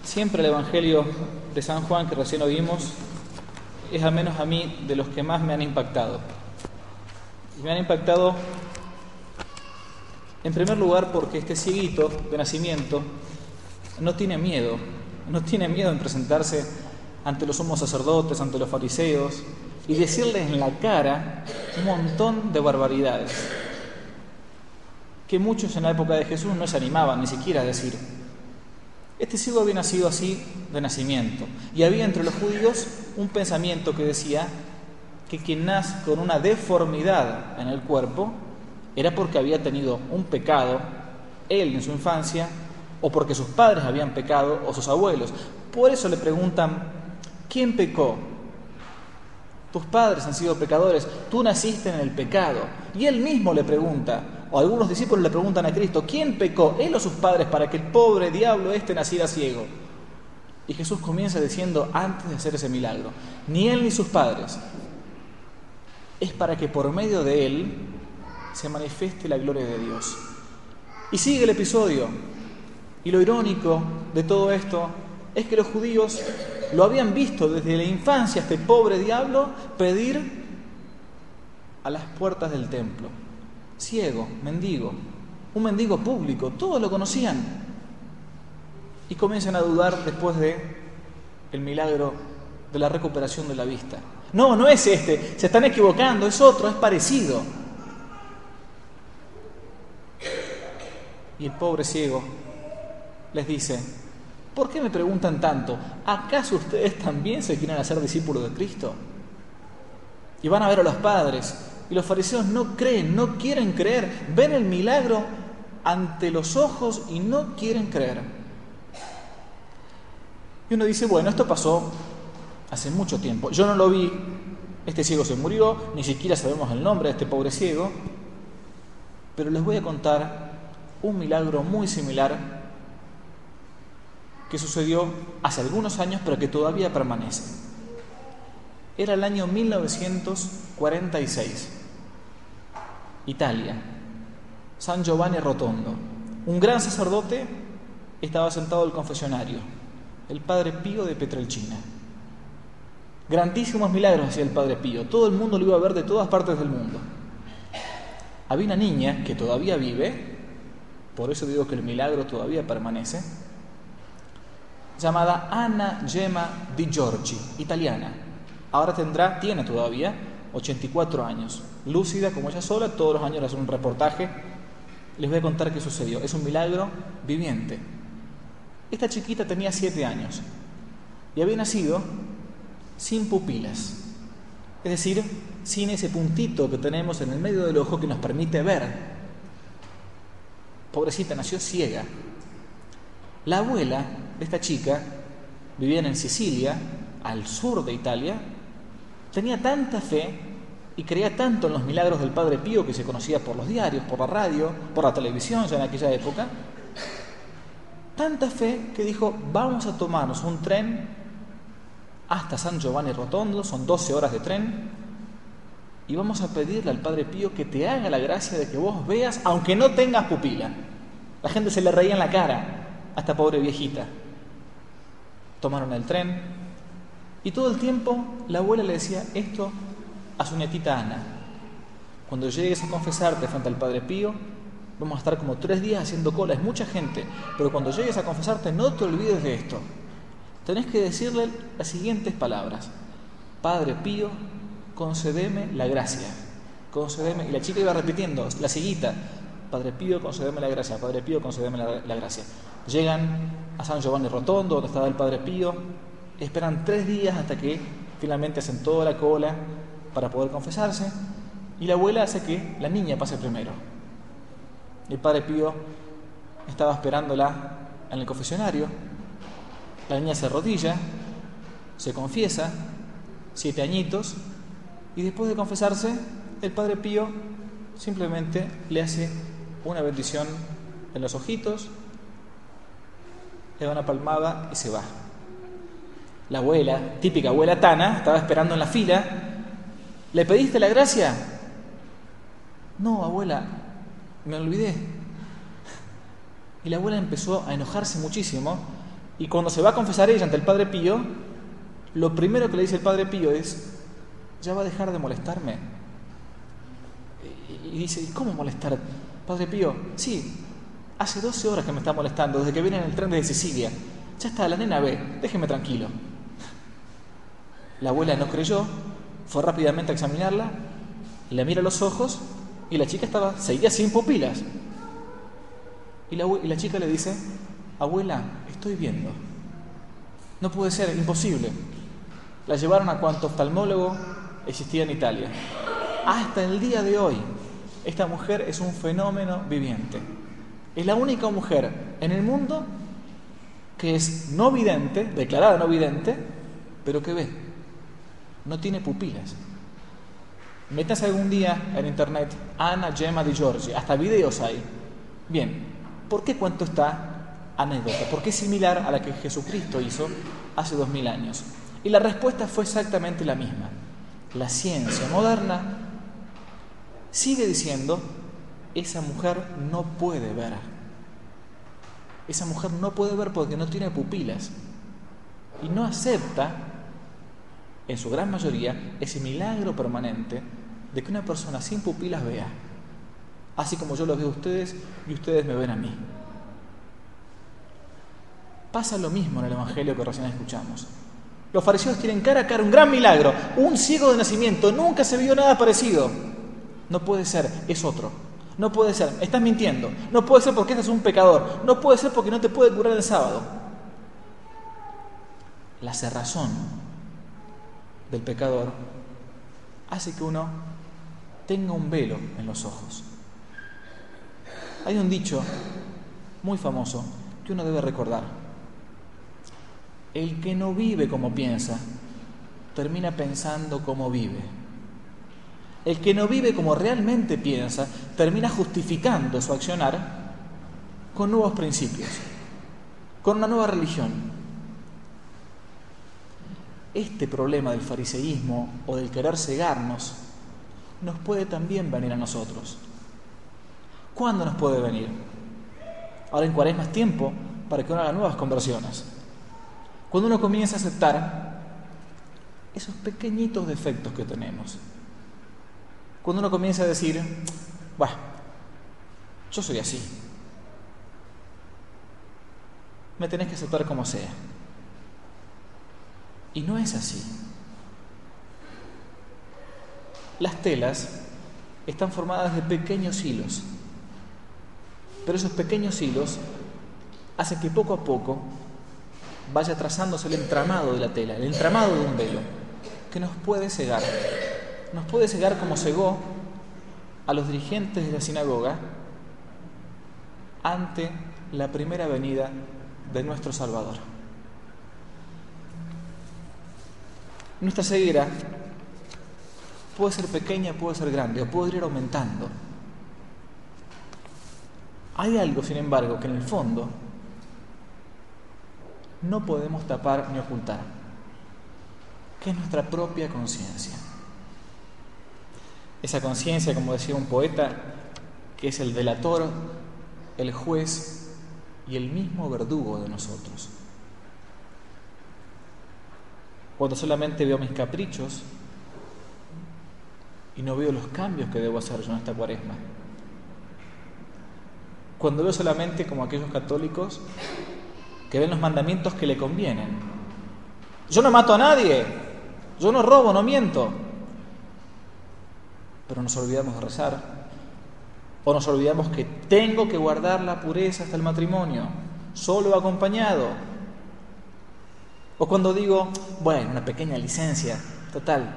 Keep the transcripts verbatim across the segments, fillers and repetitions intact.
Siempre el Evangelio de San Juan, que recién oímos, es al menos a mí de los que más me han impactado. Y me han impactado en primer lugar porque este cieguito de nacimiento no tiene miedo, no tiene miedo en presentarse ante los sumos sacerdotes, ante los fariseos y decirles en la cara un montón de barbaridades que muchos en la época de Jesús no se animaban ni siquiera a decir. Este ciego había nacido así de nacimiento y había entre los judíos un pensamiento que decía que quien nace con una deformidad en el cuerpo era porque había tenido un pecado, él en su infancia, o porque sus padres habían pecado o sus abuelos. Por eso le preguntan, ¿quién pecó? Tus padres han sido pecadores, tú naciste en el pecado. Y él mismo le pregunta, o algunos discípulos le preguntan a Cristo, ¿quién pecó, él o sus padres, para que el pobre diablo este naciera ciego? Y Jesús comienza diciendo, antes de hacer ese milagro, ni él ni sus padres, es para que por medio de él se manifieste la gloria de Dios. Y sigue el episodio, y lo irónico de todo esto es que los judíos lo habían visto desde la infancia, este pobre diablo, pedir a las puertas del templo. Ciego, mendigo, un mendigo público, todos lo conocían. Y comienzan a dudar después de el milagro de la recuperación de la vista. No, no es este, se están equivocando, es otro, es parecido. Y el pobre ciego les dice, ¿por qué me preguntan tanto? ¿Acaso ustedes también se quieren hacer discípulos de Cristo? Y van a ver a los padres. Y los fariseos no creen, no quieren creer. Ven el milagro ante los ojos y no quieren creer. Y uno dice, bueno, esto pasó hace mucho tiempo. Yo no lo vi, este ciego se murió, ni siquiera sabemos el nombre de este pobre ciego. Pero les voy a contar un milagro muy similar que sucedió hace algunos años, pero que todavía permanece. Era el año mil novecientos cuarenta y seis, Italia, San Giovanni Rotondo. Un gran sacerdote estaba sentado en el confesionario, el Padre Pío de Pietrelcina. Grandísimos milagros hacía el Padre Pío, todo el mundo lo iba a ver de todas partes del mundo. Había una niña que todavía vive, por eso digo que el milagro todavía permanece, llamada Anna Gemma Di Giorgi, italiana. Ahora tendrá, tiene todavía, ochenta y cuatro años. Lúcida como ella sola, todos los años le hace un reportaje. Les voy a contar qué sucedió. Es un milagro viviente. Esta chiquita tenía siete años y había nacido sin pupilas. Es decir, sin ese puntito que tenemos en el medio del ojo que nos permite ver. Pobrecita, nació ciega. La abuela de esta chica, vivía en Sicilia, al sur de Italia, tenía tanta fe y creía tanto en los milagros del Padre Pío, que se conocía por los diarios, por la radio, por la televisión ya en aquella época, tanta fe que dijo, vamos a tomarnos un tren hasta San Giovanni Rotondo, son doce horas de tren, y vamos a pedirle al Padre Pío que te haga la gracia de que vos veas, aunque no tengas pupila. La gente se le reía en la cara a esta pobre viejita. Tomaron el tren y todo el tiempo la abuela le decía esto a su nietita Ana: cuando llegues a confesarte frente al Padre Pío, vamos a estar como tres días haciendo cola, es mucha gente, pero cuando llegues a confesarte no te olvides de esto. Tenés que decirle las siguientes palabras: Padre Pío, concedeme la gracia, concedeme. Y la chica iba repitiendo, la cieguita: Padre Pío, concedeme la gracia, Padre Pío, concedeme la, la gracia. Llegan a San Giovanni Rotondo, donde estaba el Padre Pío, esperan tres días hasta que finalmente hacen toda la cola para poder confesarse, y la abuela hace que la niña pase primero. El Padre Pío estaba esperándola en el confesionario. La niña se arrodilla, se confiesa, siete añitos, y después de confesarse, el Padre Pío simplemente le hace una bendición en los ojitos, le da una palmada y se va. La abuela, típica abuela Tana, estaba esperando en la fila. ¿Le pediste la gracia? No, abuela, me olvidé. Y la abuela empezó a enojarse muchísimo Y cuando se va a confesar ella ante el Padre Pío, lo primero que le dice el Padre Pío es: ya va a dejar de molestarme. Y dice: ¿y cómo molestar, Padre Pío? Sí, hace doce horas que me está molestando, desde que viene en el tren desde Sicilia. Ya está, la nena ve, déjeme tranquilo. La abuela no creyó, fue rápidamente a examinarla, le mira a los ojos y la chica estaba, seguía sin pupilas. Y la, y la chica le dice: abuela, estoy viendo. No puede ser, imposible. La llevaron a cuanto oftalmólogo existía en Italia. Hasta el día de hoy, esta mujer es un fenómeno viviente. Es la única mujer en el mundo que es no vidente, declarada no vidente, pero que ve. No tiene pupilas. Métase algún día en internet, Anna Gemma Di Giorgi, hasta videos hay. Bien, ¿por qué cuento esta anécdota? Porque es similar a la que Jesucristo hizo hace dos mil años. Y la respuesta fue exactamente la misma. La ciencia moderna sigue diciendo: esa mujer no puede ver. Esa mujer no puede ver porque no tiene pupilas. Y no acepta, en su gran mayoría, ese milagro permanente de que una persona sin pupilas vea. Así como yo los veo a ustedes y ustedes me ven a mí. Pasa lo mismo en el Evangelio que recién escuchamos. Los fariseos tienen cara a cara un gran milagro, un ciego de nacimiento, nunca se vio nada parecido. No puede ser, es otro. No puede ser, estás mintiendo. No puede ser porque este es un pecador. No puede ser porque no te puede curar el sábado. La cerrazón del pecador hace que uno tenga un velo en los ojos. Hay un dicho muy famoso que uno debe recordar: el que no vive como piensa, termina pensando como vive. El que no vive como realmente piensa, termina justificando su accionar con nuevos principios, con una nueva religión. Este problema del fariseísmo o del querer cegarnos nos puede también venir a nosotros. ¿Cuándo nos puede venir? Ahora en Cuaresma es tiempo para que uno haga nuevas conversiones. Cuando uno comienza a aceptar esos pequeñitos defectos que tenemos. Cuando uno comienza a decir: bueno, yo soy así. Me tenés que aceptar como sea. Y no es así. Las telas están formadas de pequeños hilos. Pero esos pequeños hilos hacen que poco a poco vaya trazándose el entramado de la tela, el entramado de un velo, que nos puede cegar. Nos puede cegar como cegó a los dirigentes de la sinagoga ante la primera venida de nuestro Salvador. Nuestra ceguera puede ser pequeña, puede ser grande, o puede ir aumentando. Hay algo, sin embargo, que en el fondo no podemos tapar ni ocultar, que es nuestra propia conciencia. Esa conciencia, como decía un poeta, que es el delator, el juez y el mismo verdugo de nosotros. Cuando solamente veo mis caprichos y no veo los cambios que debo hacer yo en esta Cuaresma. Cuando veo solamente como aquellos católicos que ven los mandamientos que le convienen. Yo no mato a nadie, yo no robo, no miento. Pero nos olvidamos de rezar, o nos olvidamos que tengo que guardar la pureza hasta el matrimonio, solo acompañado. O cuando digo, bueno, una pequeña licencia, total,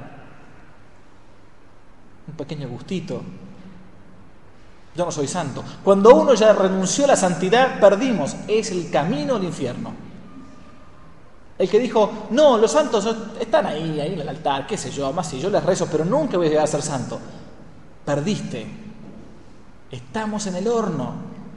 un pequeño gustito, yo no soy santo. Cuando uno ya renunció a la santidad, perdimos, es el camino al infierno. El que dijo, no, los santos están ahí, ahí en el altar, qué sé yo, además si yo les rezo, pero nunca voy a llegar a ser santo. Perdiste. Estamos en el horno.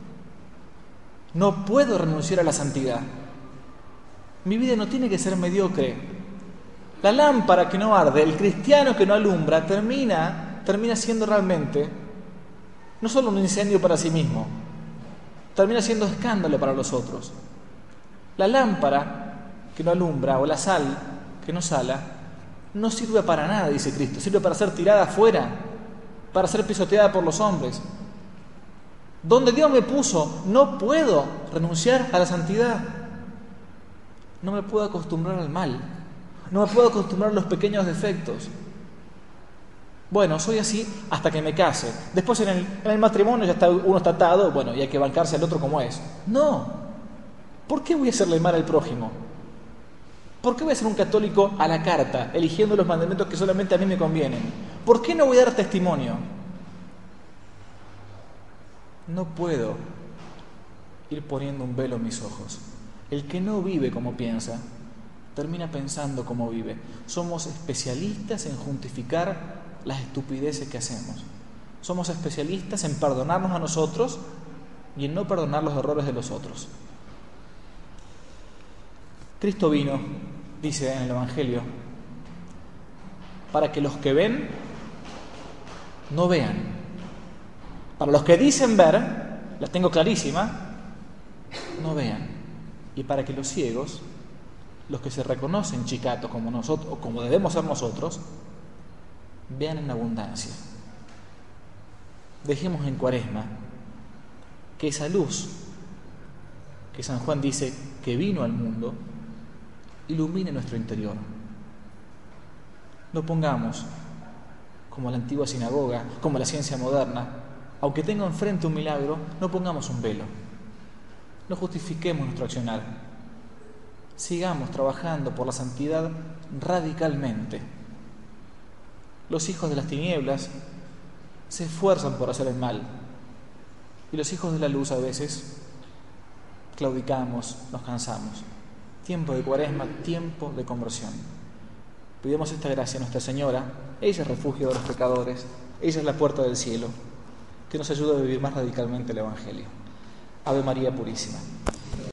No puedo renunciar a la santidad. Mi vida no tiene que ser mediocre. La lámpara que no arde, el cristiano que no alumbra, termina, termina siendo realmente no solo un incendio para sí mismo, termina siendo escándalo para los otros. La lámpara que no alumbra o la sal que no sala no sirve para nada, dice Cristo. Sirve para ser tirada afuera, para ser pisoteada por los hombres. Donde Dios me puso, no puedo renunciar a la santidad. No me puedo acostumbrar al mal. No me puedo acostumbrar a los pequeños defectos. Bueno, soy así hasta que me case. Después en el, en el matrimonio ya está, uno está atado, bueno, y hay que bancarse al otro como es. No. ¿Por qué voy a hacerle mal al prójimo? ¿Por qué voy a ser un católico a la carta, eligiendo los mandamientos que solamente a mí me convienen? ¿Por qué no voy a dar testimonio? No puedo ir poniendo un velo en mis ojos. El que no vive como piensa, termina pensando como vive. Somos especialistas en justificar las estupideces que hacemos. Somos especialistas en perdonarnos a nosotros y en no perdonar los errores de los otros. Cristo vino, dice en el Evangelio, para que los que ven no vean. Para los que dicen ver, las tengo clarísima, no vean. Y para que los ciegos, los que se reconocen chicatos como nosotros, o como debemos ser nosotros, vean en abundancia. Dejemos en Cuaresma que esa luz que San Juan dice que vino al mundo ilumine nuestro interior. No pongamos, como la antigua sinagoga, como la ciencia moderna, aunque tenga enfrente un milagro, no pongamos un velo. No justifiquemos nuestro accionar. Sigamos trabajando por la santidad radicalmente. Los hijos de las tinieblas se esfuerzan por hacer el mal, y los hijos de la luz a veces claudicamos, nos cansamos. Tiempo de Cuaresma, tiempo de conversión. Pidamos esta gracia a Nuestra Señora. Ella es el refugio de los pecadores, ella es la puerta del cielo, que nos ayude a vivir más radicalmente el Evangelio. Ave María Purísima.